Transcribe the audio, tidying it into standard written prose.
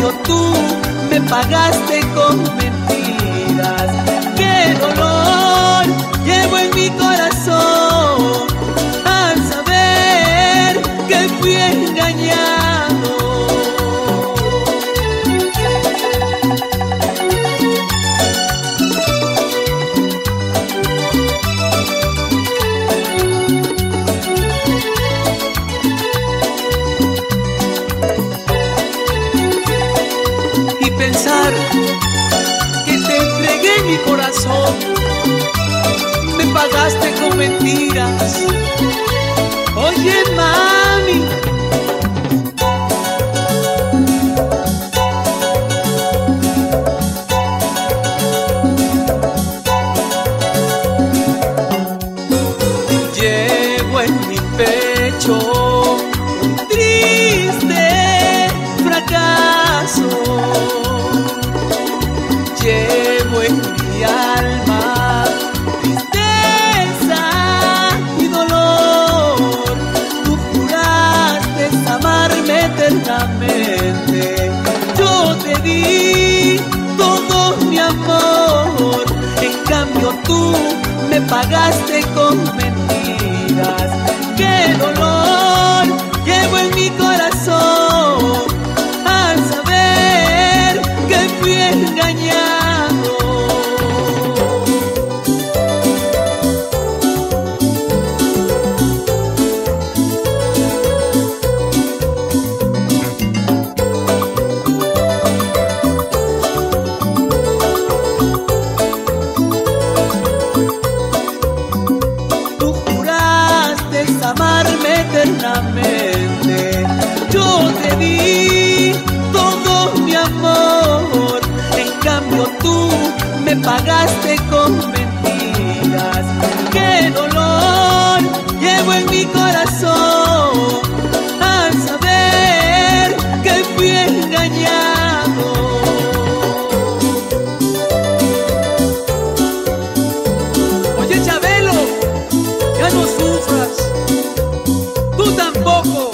cambio tú me pagaste con mentiras. ¡Qué dolor llevo en mi corazón al saber que fui engañado! Y pensar que te entregué mi corazón, me pagaste con mentiras. Oye, mami, llevo en mi pecho un triste fracaso. Llevo en mi alma tristeza y dolor. Tú juraste amarme eternamente. Yo te di todo mi amor. En cambio tú me pagaste con mentiras. ¡Qué dolor llevo en mi corazón al saber que fui engañado! Tú juraste amarme eternamente. Yo te di todo mi amor. En cambio tú me pagaste con mentiras. ¡Qué dolor llevo en mi corazón al saber que fui engañado! Oye, Chabelo, ya no sufras, tú tampoco.